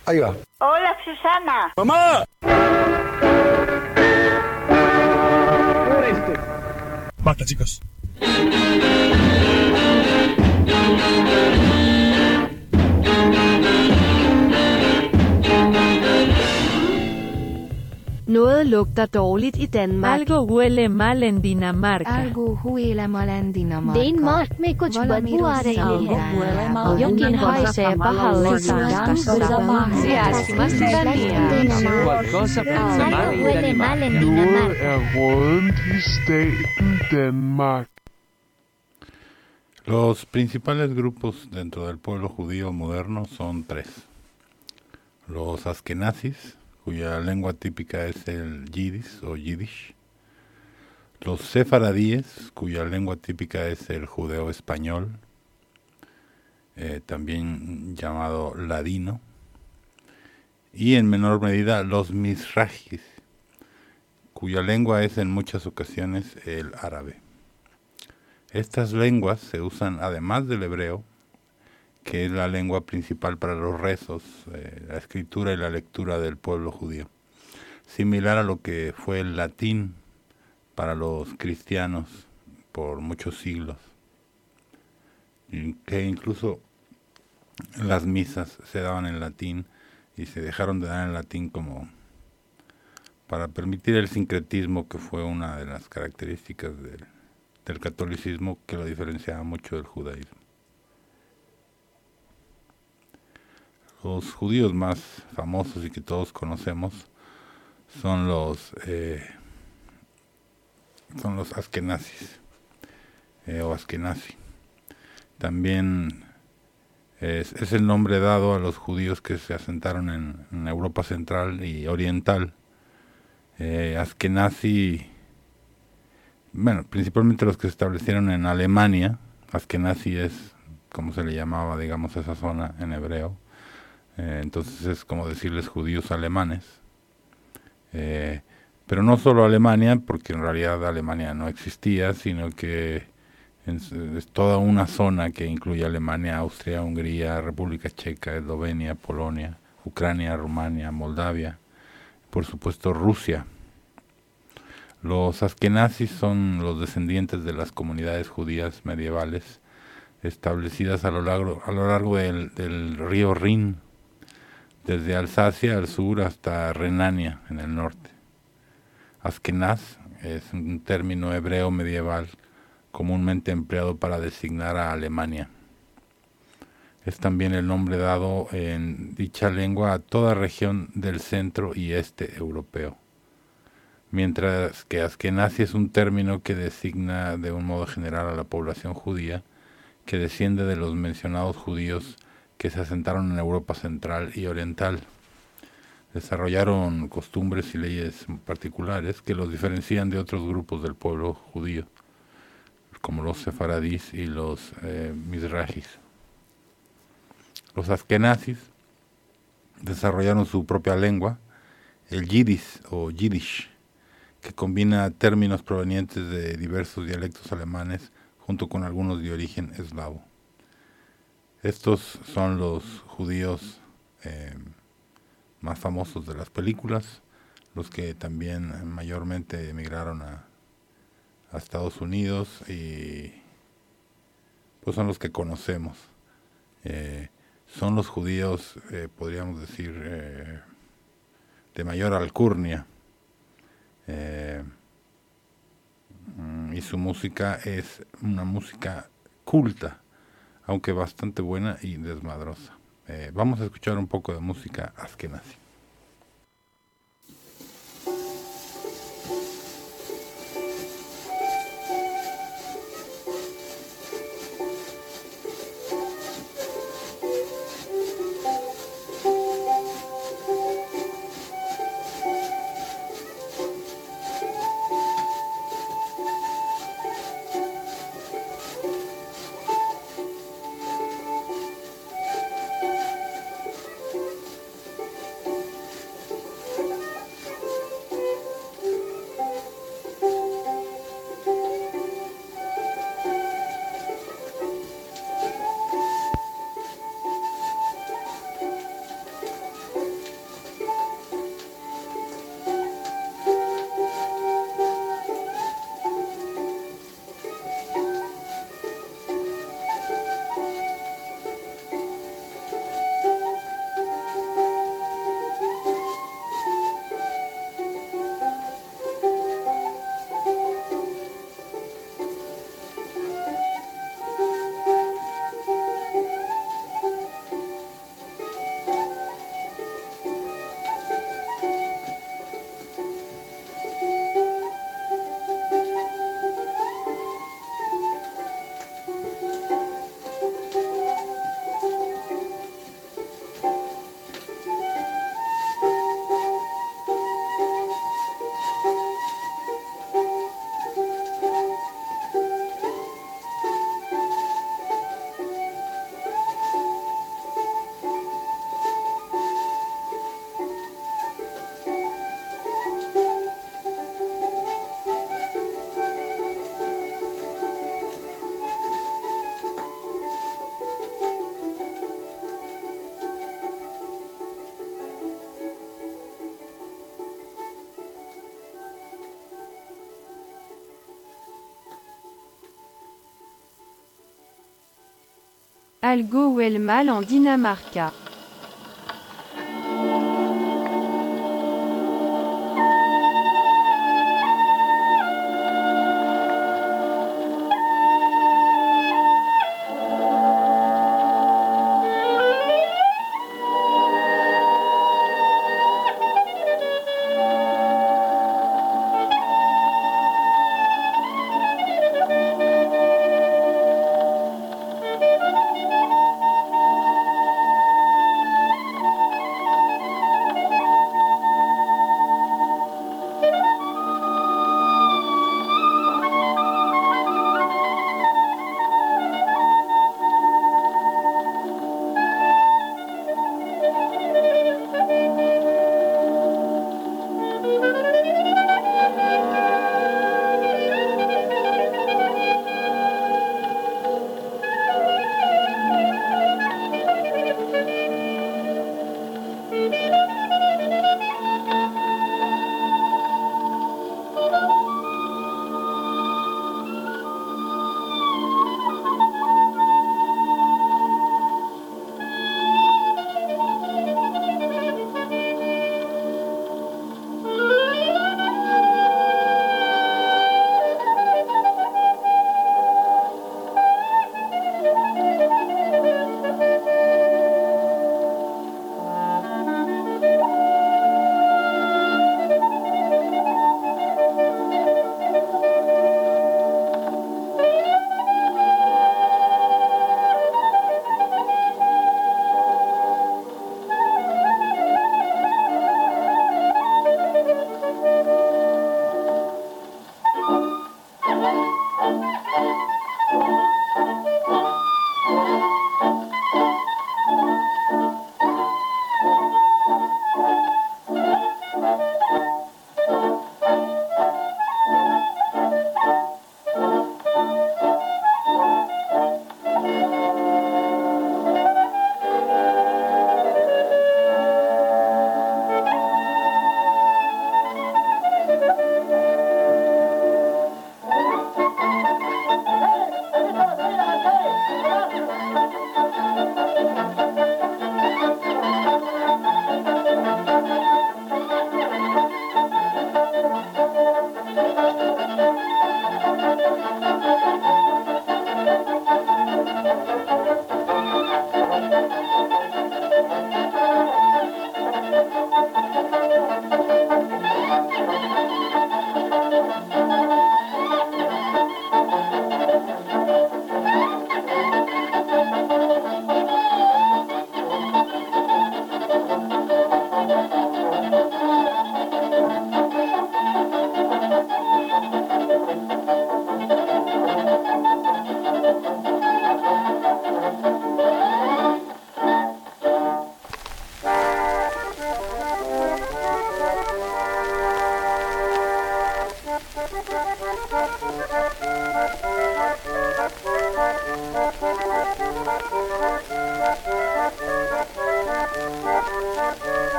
Ahí va. Hola, Susana. ¡Mamá! Basta, chicos. Noget lugter dårligt i Danmark. Algo huele mal en Dinamarca. Algo huele mal en Dinamarca. Denmark में कुछ बदबू आ रही है जो कि हमारे से बाहर huele mal en Dinamarca. Rådent i staten Danmark. Los principales grupos dentro del pueblo judío moderno son tres. Los askenazis, cuya lengua típica es el yidis o yiddish. Los sefaradíes, cuya lengua típica es el judeo español, también llamado ladino. Y en menor medida los mizrahis, cuya lengua es en muchas ocasiones el árabe. Estas lenguas se usan además del hebreo, que es la lengua principal para los rezos, la escritura y la lectura del pueblo judío, similar a lo que fue el latín para los cristianos por muchos siglos, que incluso las misas se daban en latín y se dejaron de dar en latín como para permitir el sincretismo, que fue una de las características del catolicismo que lo diferenciaba mucho del judaísmo. Los judíos más famosos y que todos conocemos son los askenazis o askenazi. También es el nombre dado a los judíos que se asentaron en Europa Central y Oriental. Askenazi, bueno, principalmente los que se establecieron en Alemania. Askenazi es como se le llamaba, digamos, esa zona en hebreo. Entonces es como decirles judíos alemanes. Pero no solo Alemania, porque en realidad Alemania no existía, sino que es toda una zona que incluye Alemania, Austria, Hungría, República Checa, Eslovenia, Polonia, Ucrania, Rumania, Moldavia, por supuesto Rusia. Los askenazis son los descendientes de las comunidades judías medievales establecidas a lo largo del río Rin, desde Alsacia al sur hasta Renania en el norte. Askenaz es un término hebreo medieval comúnmente empleado para designar a Alemania. Es también el nombre dado en dicha lengua a toda región del centro y este europeo. Mientras que askenazi es un término que designa de un modo general a la población judía que desciende de los mencionados judíos que se asentaron en Europa Central y Oriental. Desarrollaron costumbres y leyes particulares que los diferencian de otros grupos del pueblo judío, como los sefaradís y los mizrahis. Los askenazis desarrollaron su propia lengua, el yidis o yiddish, que combina términos provenientes de diversos dialectos alemanes junto con algunos de origen eslavo. Estos son los judíos más famosos de las películas, los que también mayormente emigraron a Estados Unidos y pues son los que conocemos. Son los judíos, podríamos decir, de mayor alcurnia, y su música es una música culta, aunque bastante buena y desmadrosa. Vamos a escuchar un poco de música askenazi. Algo huele mal en Dinamarca.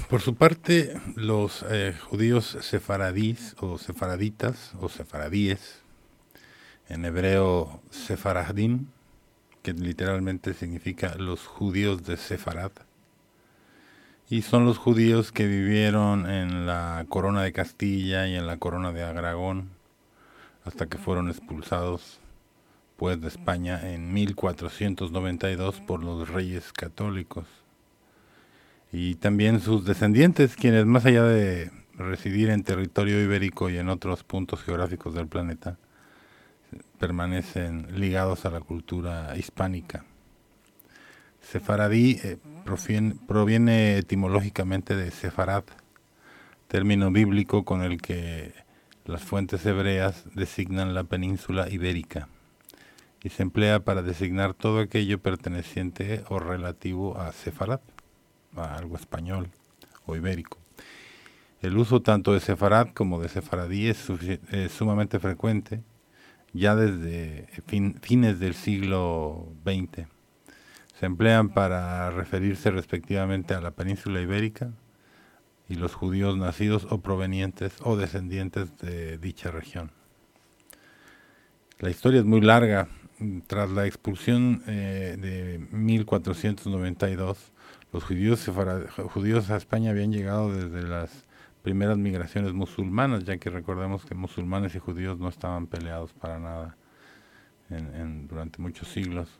Por su parte, los judíos sefaradíes o sefaraditas o sefaradíes, en hebreo sefaradim, que literalmente significa los judíos de Sefarad, y son los judíos que vivieron en la corona de Castilla y en la corona de Aragón hasta que fueron expulsados pues de España en 1492 por los reyes católicos. Y también sus descendientes, quienes más allá de residir en territorio ibérico y en otros puntos geográficos del planeta, permanecen ligados a la cultura hispánica. Sefaradí proviene etimológicamente de Sefarad, término bíblico con el que las fuentes hebreas designan la península ibérica, y se emplea para designar todo aquello perteneciente o relativo a Sefarad, a algo español o ibérico. El uso tanto de Sefarad como de sefaradí es sumamente frecuente, ya desde fines del siglo XX. Se emplean para referirse respectivamente a la península ibérica y los judíos nacidos o provenientes o descendientes de dicha región. La historia es muy larga. Tras la expulsión de 1492, los judíos a España habían llegado desde las primeras migraciones musulmanas, ya que recordemos que musulmanes y judíos no estaban peleados para nada durante muchos siglos.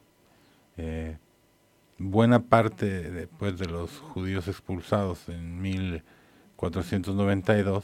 Buena parte después de los judíos expulsados en 1492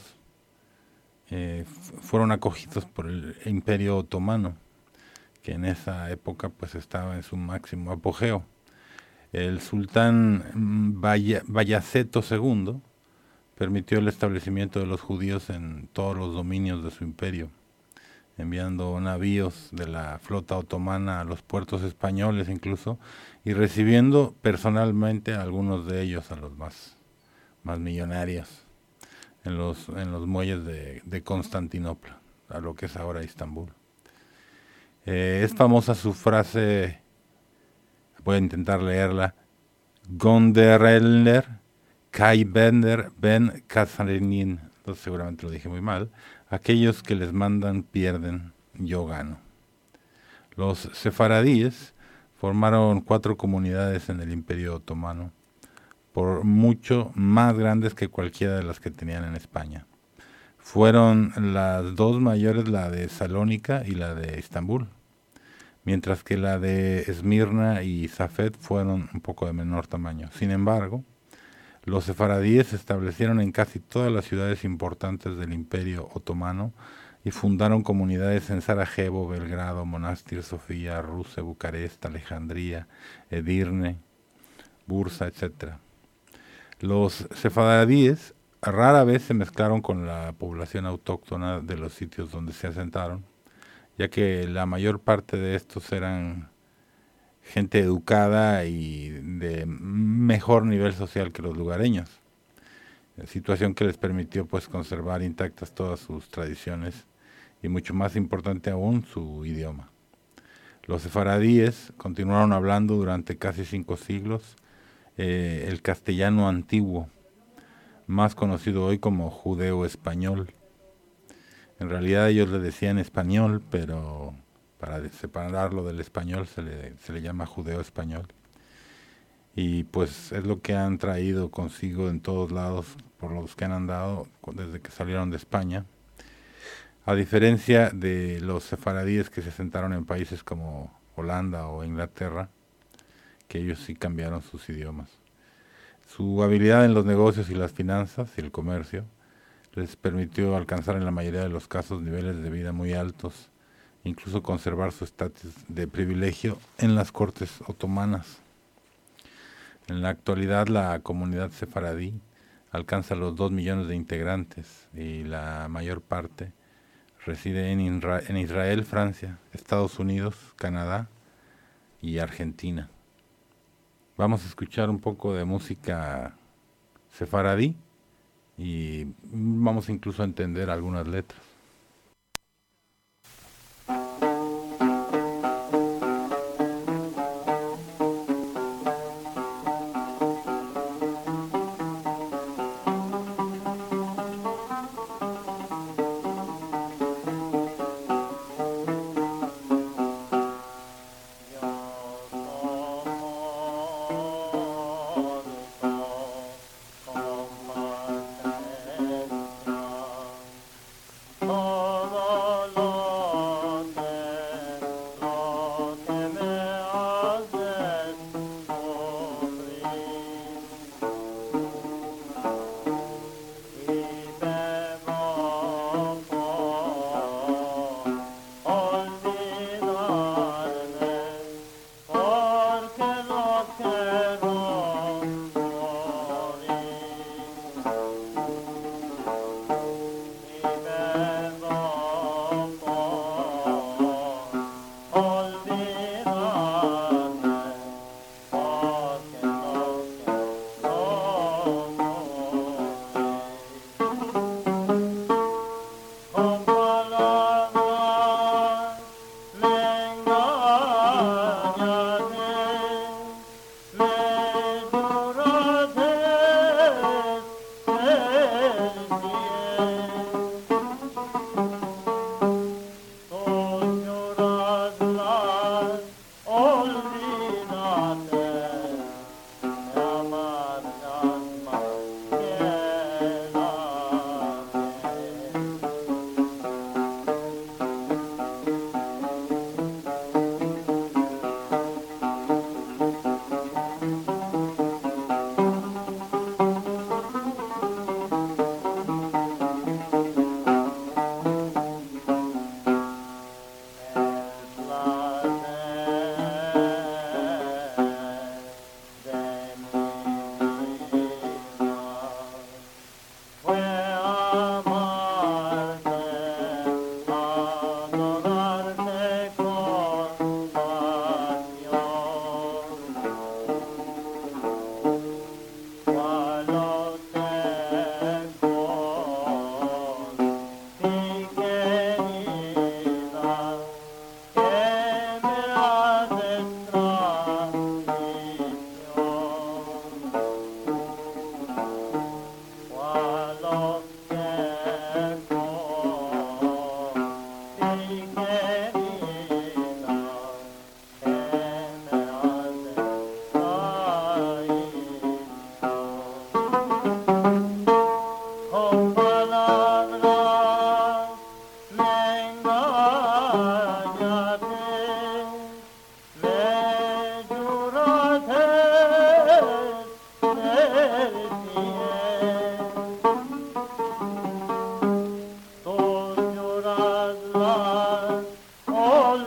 fueron acogidos por el Imperio Otomano, que en esa época pues estaba en su máximo apogeo. El sultán Bayaceto II permitió el establecimiento de los judíos en todos los dominios de su imperio, enviando navíos de la flota otomana a los puertos españoles incluso, y recibiendo personalmente a algunos de ellos, a los más millonarios, en los muelles de Constantinopla, a lo que es ahora Istambul. Es famosa su frase, voy a intentar leerla: Gondereller, Kai Bender, Ben Kazarenin. Entonces seguramente lo dije muy mal. Aquellos que les mandan pierden, yo gano. Los sefaradíes formaron 4 comunidades en el Imperio Otomano, por mucho más grandes que cualquiera de las que tenían en España. Fueron las 2 mayores, la de Salónica y la de Estambul, mientras que la de Esmirna y Safed fueron un poco de menor tamaño. Sin embargo, los sefaradíes se establecieron en casi todas las ciudades importantes del Imperio Otomano y fundaron comunidades en Sarajevo, Belgrado, Monastir, Sofía, Rusia, Bucarest, Alejandría, Edirne, Bursa, etc. Los sefaradíes rara vez se mezclaron con la población autóctona de los sitios donde se asentaron, ya que la mayor parte de estos eran gente educada y de mejor nivel social que los lugareños, situación que les permitió pues conservar intactas todas sus tradiciones y, mucho más importante aún, su idioma. Los sefaradíes continuaron hablando durante casi 5 siglos el castellano antiguo, más conocido hoy como judeo-español. En realidad ellos le decían español, pero para separarlo del español se le llama judeo-español. Y pues es lo que han traído consigo en todos lados, por los que han andado desde que salieron de España. A diferencia de los sefaradíes que se asentaron en países como Holanda o Inglaterra, que ellos sí cambiaron sus idiomas. Su habilidad en los negocios y las finanzas y el comercio les permitió alcanzar en la mayoría de los casos niveles de vida muy altos, incluso conservar su estatus de privilegio en las cortes otomanas. En la actualidad la comunidad sefaradí alcanza los 2 millones de integrantes y la mayor parte reside en Israel, Francia, Estados Unidos, Canadá y Argentina. Vamos a escuchar un poco de música sefaradí y vamos incluso a entender algunas letras.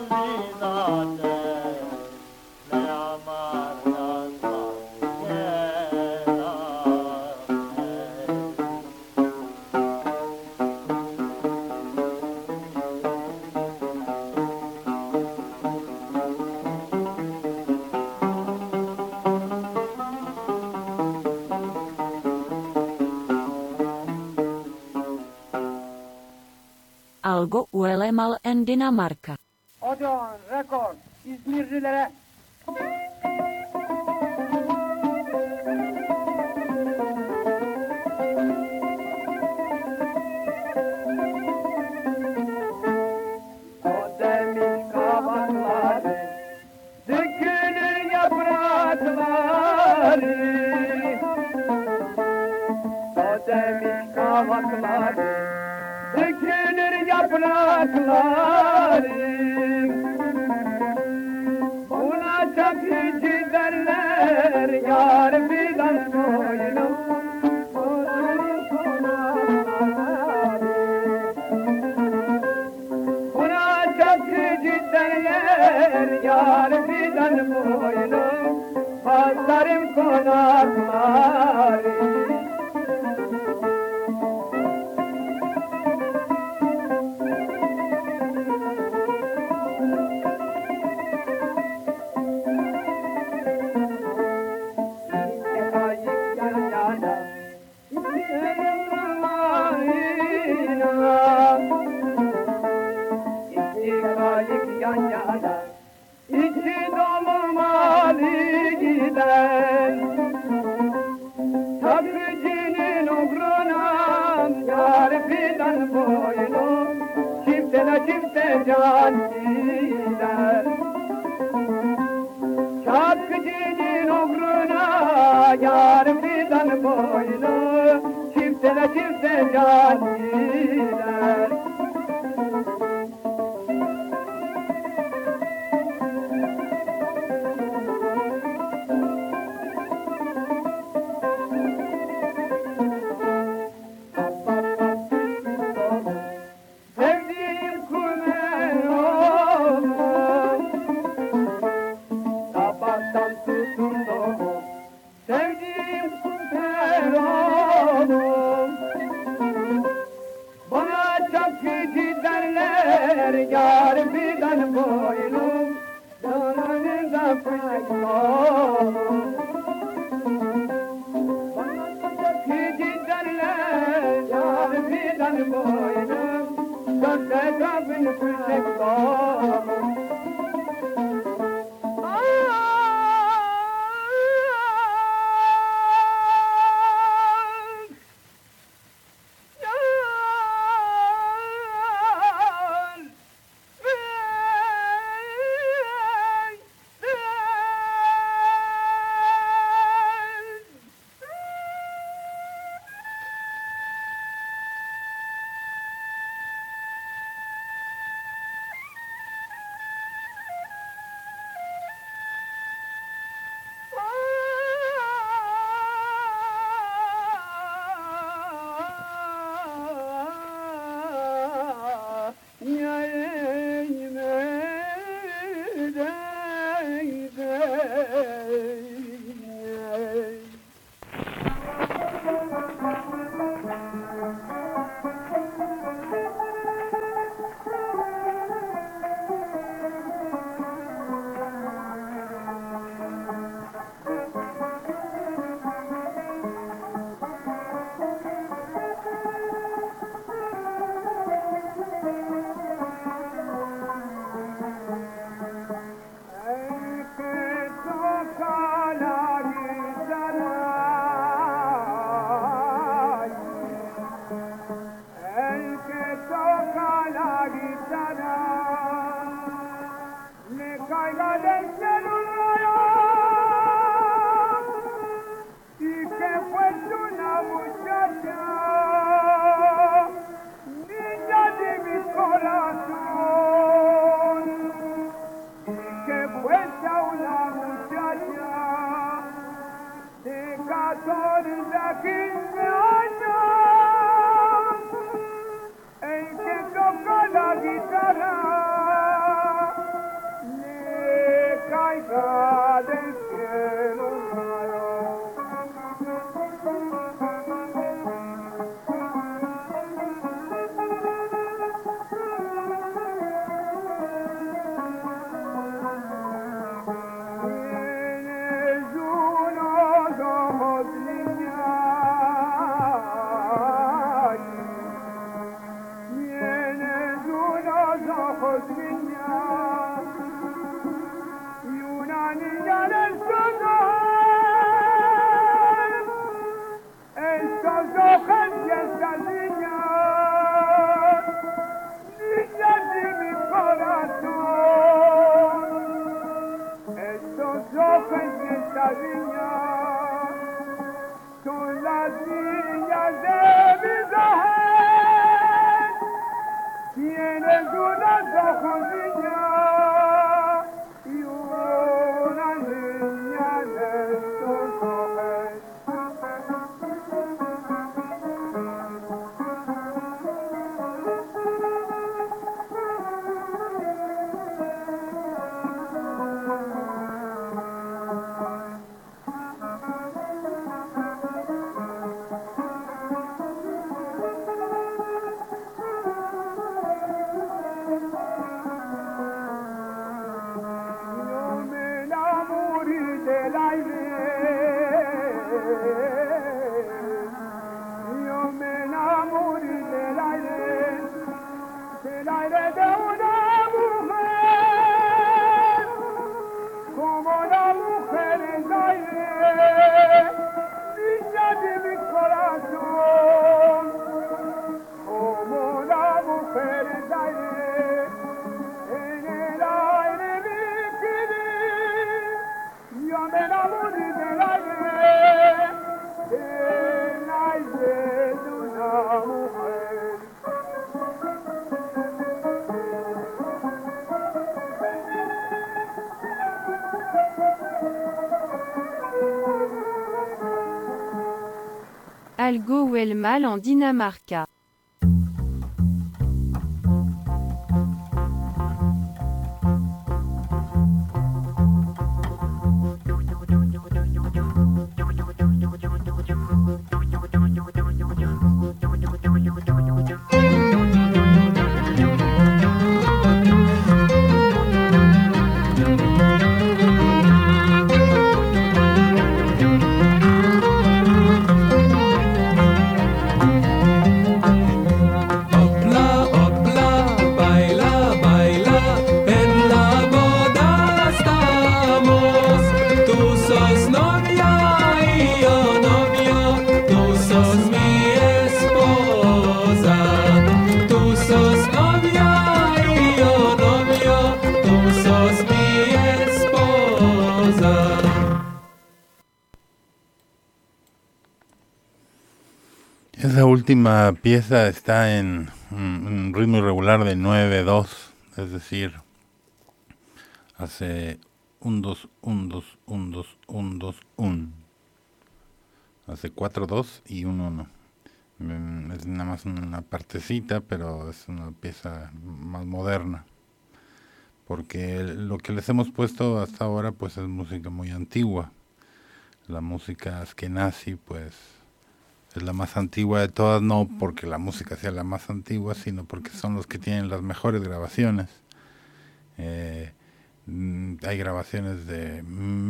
Algo huele mal en Dinamarca. Odeon, rekord, İzmirlilere. O demiş kabakları, dökülür yaprakları. O demiş kabakları, dökülür yaprakları. Buna çakıcı derler, yar fidan koyunum. Buna çakıcı derler, yar fidan koyunum. Pazarım konakları. İçi dolu mali giden takıcının uğruna yar fidan boynu çiftene çifte can gider. Takıcının uğruna yar fidan boynu çiftene çifte can gider. Sevdiğim kumen oğlum, sabahtan tutun doğum. Sevdiğim kumen oğlum, bana çakıcı derler, yar fidan boylum, canınıza fışık oğlum. Bana çakıcı derler, yar fidan boylum, dört etrafın fışık oğlum. niña, son las niñas de mis ojos. Tienes unos ojos, niña, y una niña de estos ojos. Yo me enamoré del aire, yo me enamoré del aire de una mujer, como la mujer es aire, niña de mi corazón, como la mujer es aire. En el aire vi yo me enamoré del aire de una mujer. Algo huele mal en Dinamarca. Esa última pieza está en un ritmo irregular de 9-2, es decir, hace 1-2, 1-2, 1-2, 1-2, 1. Hace 4-2 y 1-1. Es nada más una partecita, pero es una pieza más moderna. Porque lo que les hemos puesto hasta ahora pues es música muy antigua. La música askenazi pues es la más antigua de todas, no porque la música sea la más antigua, sino porque son los que tienen las mejores grabaciones. Hay grabaciones de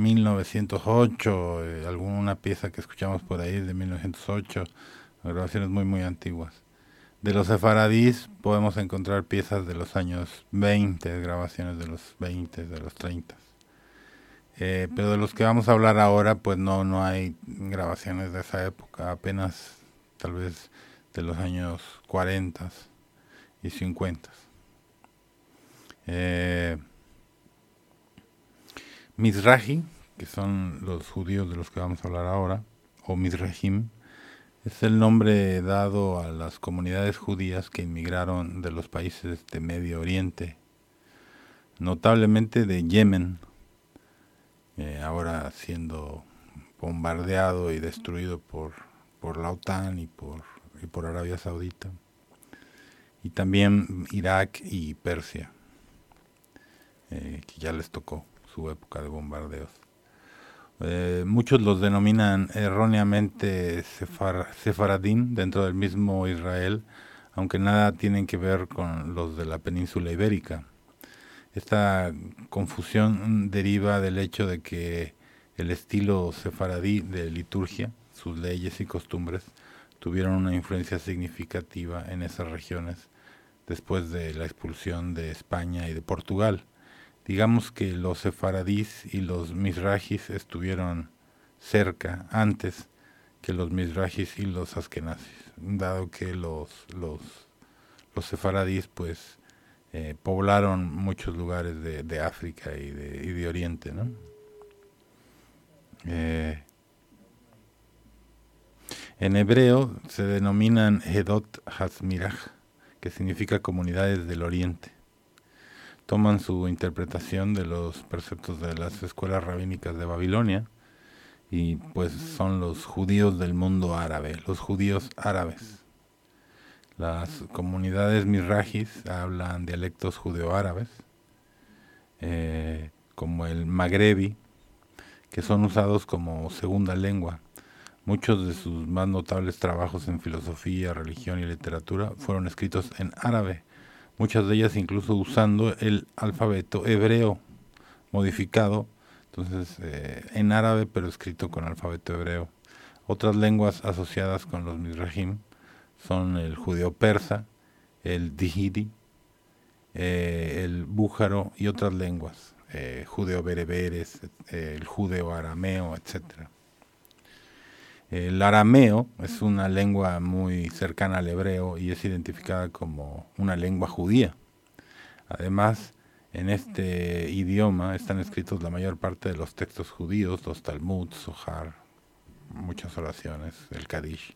1908, alguna pieza que escuchamos por ahí de 1908, grabaciones muy muy antiguas. De los sefaradís podemos encontrar piezas de los años 20, grabaciones de los 20, de los 30. Pero de los que vamos a hablar ahora, pues no hay grabaciones de esa época, apenas tal vez de los años 40 y 50. Mizrahi, que son los judíos de los que vamos a hablar ahora, o Mizrahim, es el nombre dado a las comunidades judías que inmigraron de los países de Medio Oriente, notablemente de Yemen, ahora siendo bombardeado y destruido por la OTAN y por Arabia Saudita, y también Irak y Persia, que ya les tocó su época de bombardeos. Muchos los denominan erróneamente sefaradim dentro del mismo Israel, aunque nada tienen que ver con los de la península ibérica. Esta confusión deriva del hecho de que el estilo sefaradí de liturgia, sus leyes y costumbres, tuvieron una influencia significativa en esas regiones después de la expulsión de España y de Portugal. Digamos que los sefaradís y los mizrahis estuvieron cerca antes que los mizrahis y los askenazis, dado que los sefaradís pues poblaron muchos lugares de África y de Oriente, ¿no? En hebreo se denominan Hedot Hazmiraj, que significa comunidades del Oriente. Toman su interpretación de los preceptos de las escuelas rabínicas de Babilonia y pues son los judíos del mundo árabe, los judíos árabes. Las comunidades mizrahis hablan dialectos judeo-árabes, como el magrebi, que son usados como segunda lengua. Muchos de sus más notables trabajos en filosofía, religión y literatura fueron escritos en árabe, muchas de ellas incluso usando el alfabeto hebreo modificado, entonces en árabe pero escrito con alfabeto hebreo. Otras lenguas asociadas con los mizrahim son el judeo persa, el dihidi, el bújaro y otras lenguas, judeo bereberes, el judeo arameo, etcétera. El arameo es una lengua muy cercana al hebreo y es identificada como una lengua judía. Además, en este idioma están escritos la mayor parte de los textos judíos, los Talmud, Zohar, muchas oraciones, el Kadish.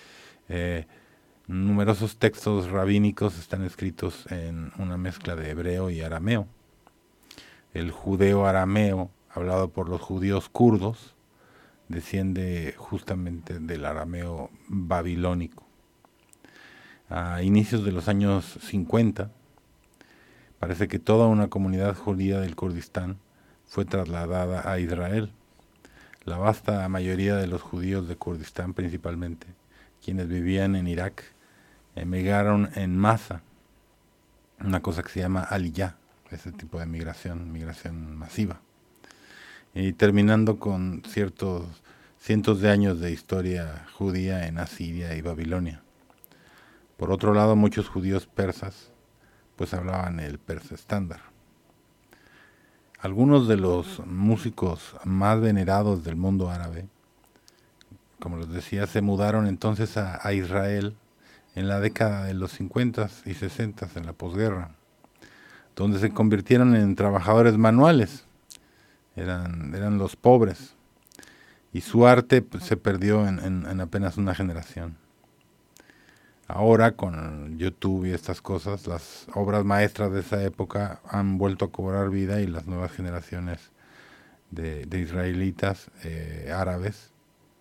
Numerosos textos rabínicos están escritos en una mezcla de hebreo y arameo. El judeo arameo, hablado por los judíos kurdos, desciende justamente del arameo babilónico. A inicios de los años 50, parece que toda una comunidad judía del Kurdistán fue trasladada a Israel. La vasta mayoría de los judíos de Kurdistán, principalmente, quienes vivían en Irak, emigraron en masa, una cosa que se llama aliyá, ese tipo de migración masiva. Y terminando con cientos de años de historia judía en Asiria y Babilonia. Por otro lado, muchos judíos persas pues hablaban el persa estándar. Algunos de los músicos más venerados del mundo árabe, como les decía, se mudaron entonces a Israel en la década de los 50s y 60s, en la posguerra, donde se convirtieron en trabajadores manuales. Eran los pobres, y su arte pues, se perdió en apenas una generación. Ahora, con YouTube y estas cosas, las obras maestras de esa época han vuelto a cobrar vida y las nuevas generaciones de israelitas árabes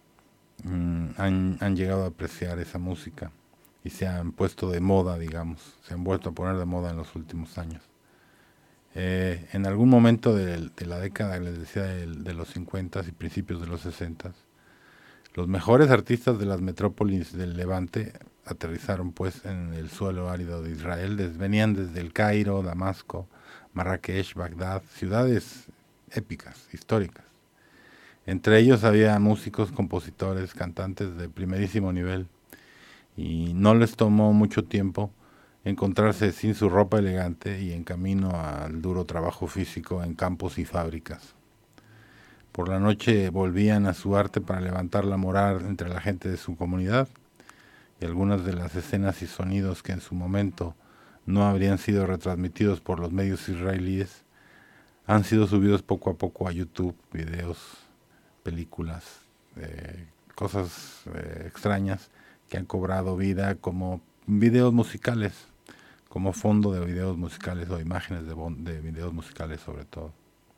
han llegado a apreciar esa música y se han puesto de moda, digamos, se han vuelto a poner de moda en los últimos años. En algún momento de la década, les decía, de los 50 y principios de los 60, los mejores artistas de las metrópolis del Levante aterrizaron pues en el suelo árido de Israel. Venían desde el Cairo, Damasco, Marrakech, Bagdad, ciudades épicas, históricas. Entre ellos había músicos, compositores, cantantes de primerísimo nivel, y no les tomó mucho tiempo encontrarse sin su ropa elegante y en camino al duro trabajo físico en campos y fábricas. Por la noche volvían a su arte para levantar la moral entre la gente de su comunidad, y algunas de las escenas y sonidos que en su momento no habrían sido retransmitidos por los medios israelíes han sido subidos poco a poco a YouTube, videos, películas, cosas extrañas que han cobrado vida como videos musicales, como fondo de videos musicales o imágenes de videos musicales sobre todo.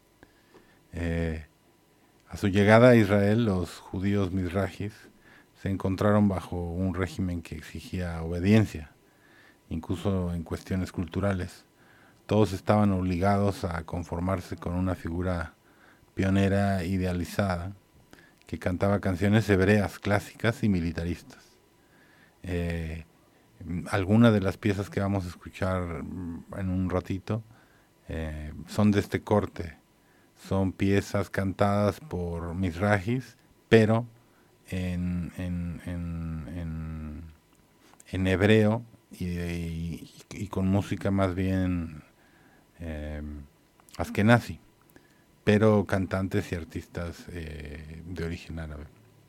A su llegada a Israel, los judíos mizrahis se encontraron bajo un régimen que exigía obediencia, incluso en cuestiones culturales. Todos estaban obligados a conformarse con una figura pionera idealizada que cantaba canciones hebreas clásicas y militaristas. Algunas de las piezas que vamos a escuchar en un ratito son de este corte. Son piezas cantadas por mizrahis, pero en hebreo y con música más bien askenazi, pero cantantes y artistas de origen árabe.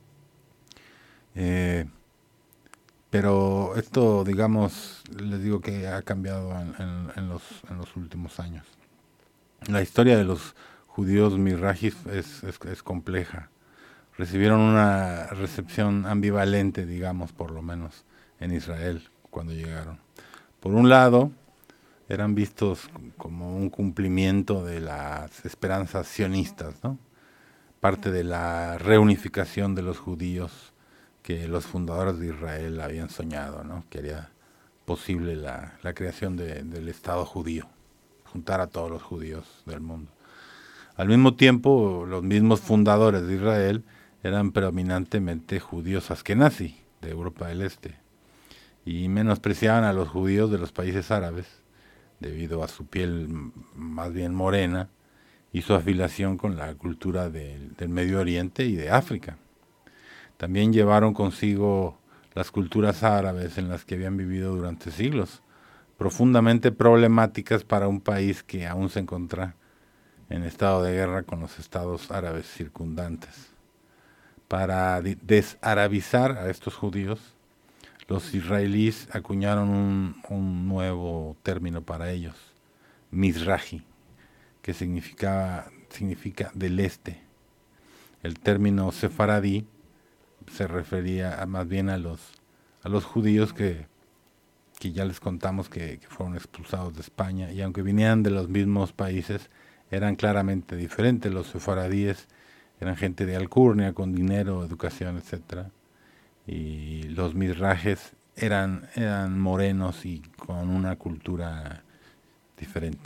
Pero esto, digamos, les digo que ha cambiado en los últimos años. La historia de los judíos mizrahis es compleja. recibieron una recepción ambivalente, digamos, por lo menos en Israel cuando llegaron. Por un lado, eran vistos como un cumplimiento de las esperanzas sionistas, ¿no? Parte de la reunificación de los judíos que los fundadores de Israel habían soñado, ¿no? Que haría posible la creación del Estado judío, juntar a todos los judíos del mundo. Al mismo tiempo, los mismos fundadores de Israel eran predominantemente judíos askenazí, de Europa del Este, y menospreciaban a los judíos de los países árabes, debido a su piel más bien morena y su afiliación con la cultura del Medio Oriente y de África. También llevaron consigo las culturas árabes en las que habían vivido durante siglos, profundamente problemáticas para un país que aún se encuentra en estado de guerra con los estados árabes circundantes. Para desarabizar a estos judíos, los israelíes acuñaron un nuevo término para ellos, Mizrahi, que significa del este. El término sefaradí se refería más bien a los judíos que ya les contamos que fueron expulsados de España, y aunque vinieran de los mismos países, eran claramente diferentes. Los sefaradíes eran gente de alcurnia, con dinero, educación, etcétera, y los mizrajes eran morenos y con una cultura diferente.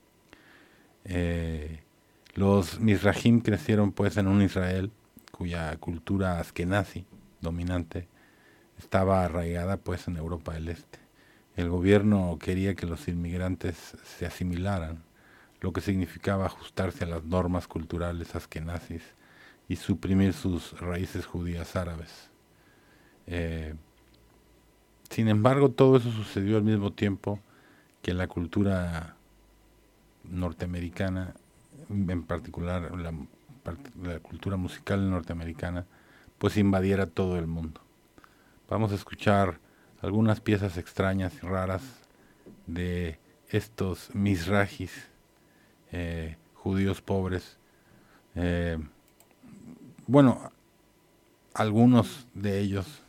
Los mizrahim crecieron pues en un Israel cuya cultura askenazí dominante estaba arraigada pues en Europa del Este. El gobierno quería que los inmigrantes se asimilaran, lo que significaba ajustarse a las normas culturales askenazis y suprimir sus raíces judías árabes. Sin embargo, todo eso sucedió al mismo tiempo que la cultura norteamericana, en particular la cultura musical norteamericana, pues invadiera todo el mundo. Vamos a escuchar algunas piezas extrañas y raras de estos mizrahis, judíos pobres. Algunos de ellos,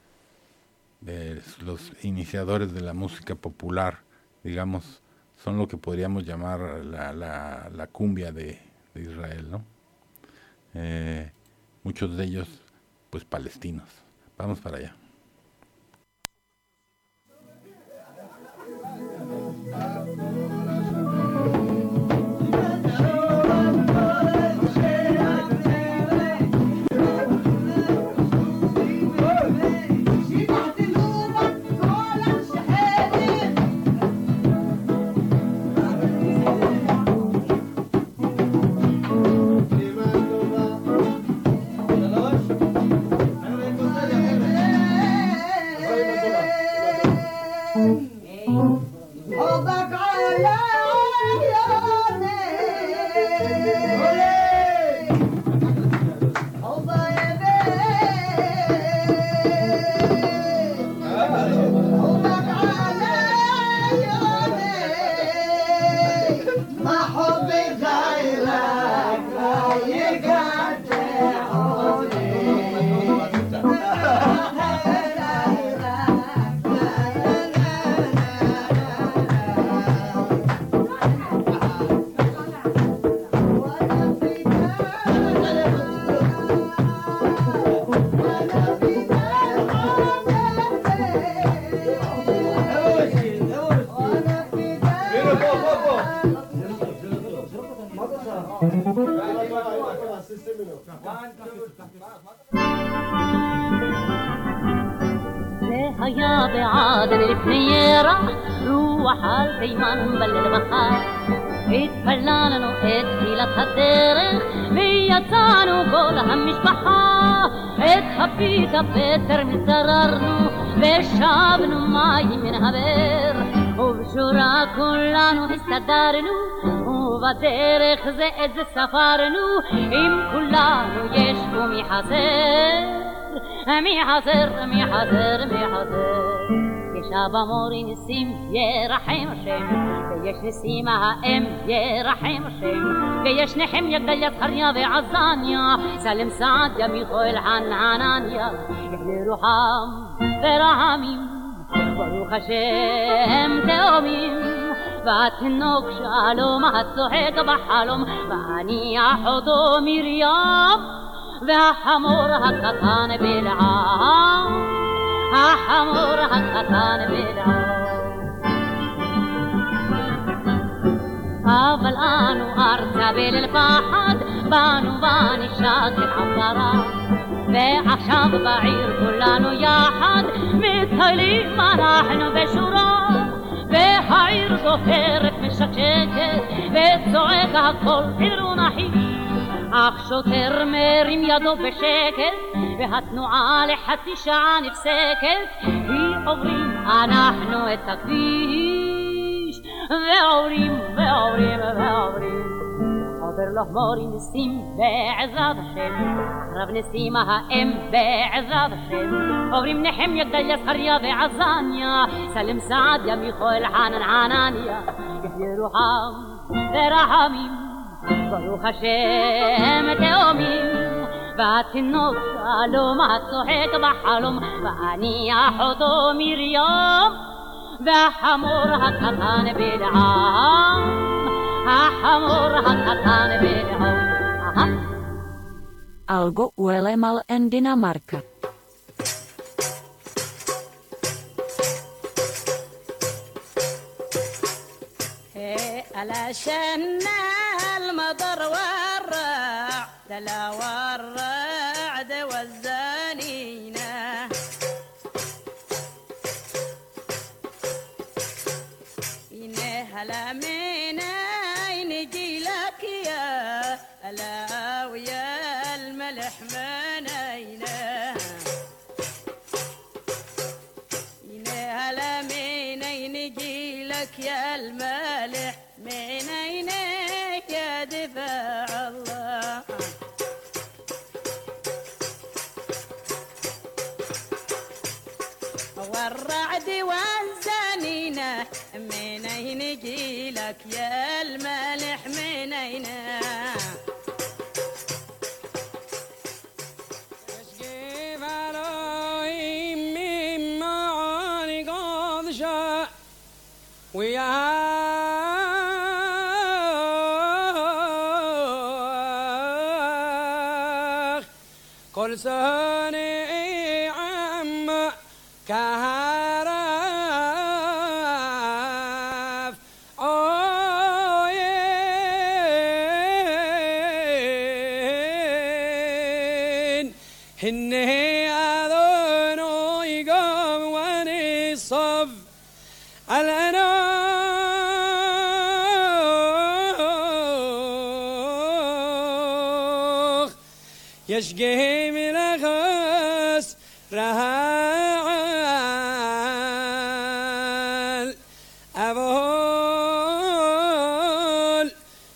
los iniciadores de la música popular, digamos, son lo que podríamos llamar la cumbia de Israel, ¿no? Muchos de ellos, pues, palestinos. Vamos para allá. يا بعادل الفنيرة روح الفيمان بلد بخار اتفلانو اتفيلة الدرخ ميتانو قولها مش بحار اتخبيت بيتر من سررنو بشابنو ماي من هبر وبشورا كلانو استدارنو وبدرخ زئد سفارنو ام كلانو يشكو ميحسر ميحسر شاب أموري نسيم يرحم الشم بيش نسيمها يرحم الشم بيش نحم يقدل يتخريا بعزانيا سلم سعد يا ميخويل عنانيا يحلي روحام برحميم ברוך השם תאומים והתינוק שלום הצוחק בחלום והניח אותו מרים והחמור הקטן בלעם החמור הקטן בלעם אבל אנו ארצה בליל פחד באנו ונשקת עברה ועכשיו בעיר כולנו יחד מטיילים אנחנו בשורה והעיר זוכרת משקשקת וצועק הכל חדרו נחי אך שוטר מרים ידו בשקט והתנועה לחצי שעה נפסקת היא עוברים אנחנו את הכביש ועוברים ועוברים ועוברים עובר לו מורי נסים בעזרת השם רב נסימה האם בעזרת השם עוברים נחם יגדל זכריה ועזניה סלם סעדיה מיכאל חנן ענניה יחיה רוחם ורחמים ברוך השם תאומים והתינוק שלום הצוחק בחלום והניח אותו מרים והחמור הקטן בלעם החמור הקטן בלעם Algo Uelemal en Dinamarca. علشان المطر والرع دلا والرعد والزانينة هلا من عين جيلك يا هلا ويا الملح من عينه هلا من عين جيلك يا الملح من عينك يا دفاع الله والرعد والزنينة من عين جيلك يا الملح من عينه اشقيف عليهم من معاني قد شاء ويا كل سنة عم كهرف عين هني أذنو يقوم ونصف الأنوخ يشقي من أخس رهال أبول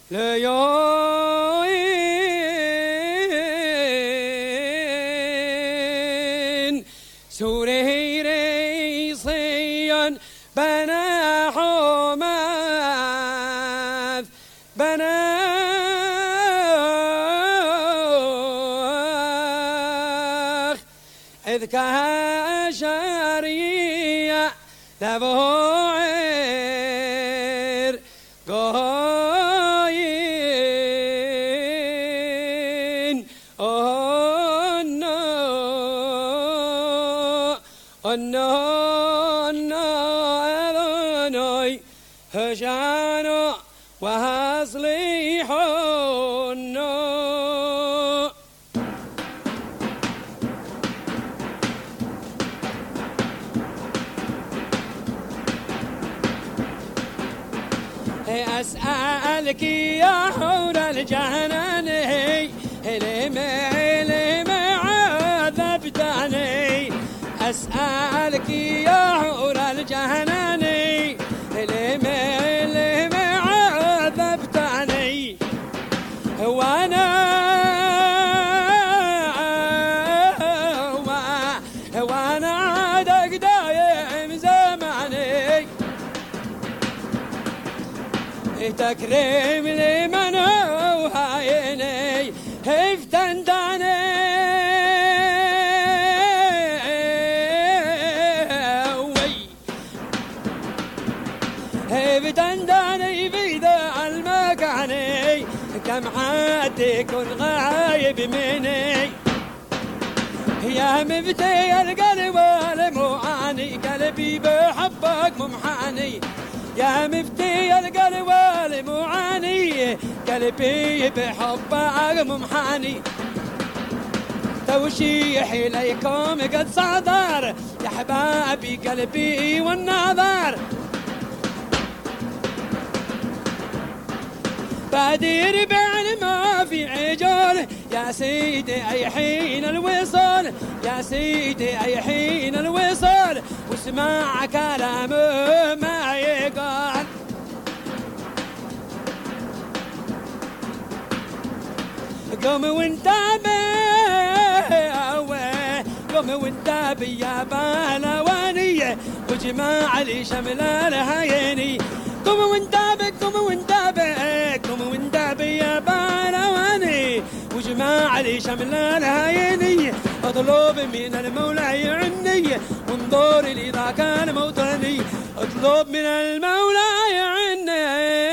ليوين سوري ريصيا بنا حماث بنا إذ كهشرية لبوعير قاين oh no أذني هشانا وهصليحون أسألك يا حور الجهنان لما عذبتني أسألك يا حور الجهنان لما عذبتني وانا عادك دايم زمان كريم لي منو هايني هفتن داني هفتن داني بيدا المكاني كم حد يكون غايب مني يا مفتي القلب والمعاني قلبي بحبك ممحاني يا مفتي القلب والمعاني قلبي بحبك ممحاني توشيحي ليكم قد صدر يا حبابي قلبي والنظر بادير بعد ما في عجال يا سيدي أي حين الوصال يا سيدي أي حين الوصال واسمع كلامه ما يقال قوم وانت قوم وانت بيا بالوانية وجماع لي شمل الهيني قوم وانت قوم وانت قوم وانت بيا بالواني وجماع لي شمل الهيني اطلب من المولى يعني وانظر لي ذاك الموطني اطلب من المولى يعني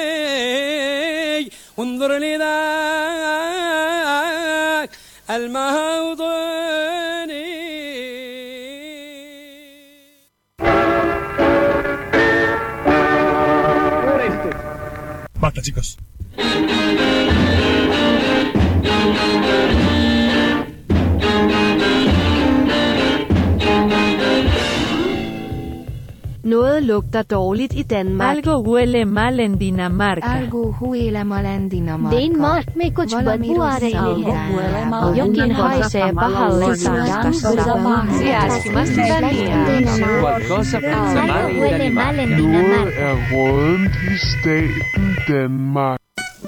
وانظر لي ذاك الموطني. Basta, chicos. Noget lugter dårligt i Danmark. Algo huele mal en Dinamarca. Algo huele mal en Dinamarca. Denmark में कुछ बदबू आ रही है Jokin haisee pahalle Noget er rådent i staten Danmark.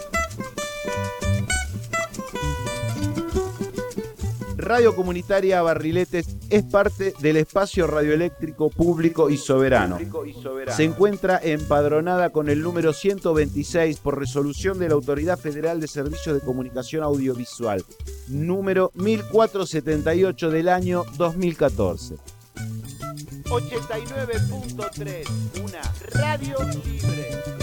Radio Comunitaria Barriletes es parte del espacio radioeléctrico público y soberano. Se encuentra empadronada con el número 126 por resolución de la Autoridad Federal de Servicios de Comunicación Audiovisual, número 1478 del año 2014. 89.3, una radio libre.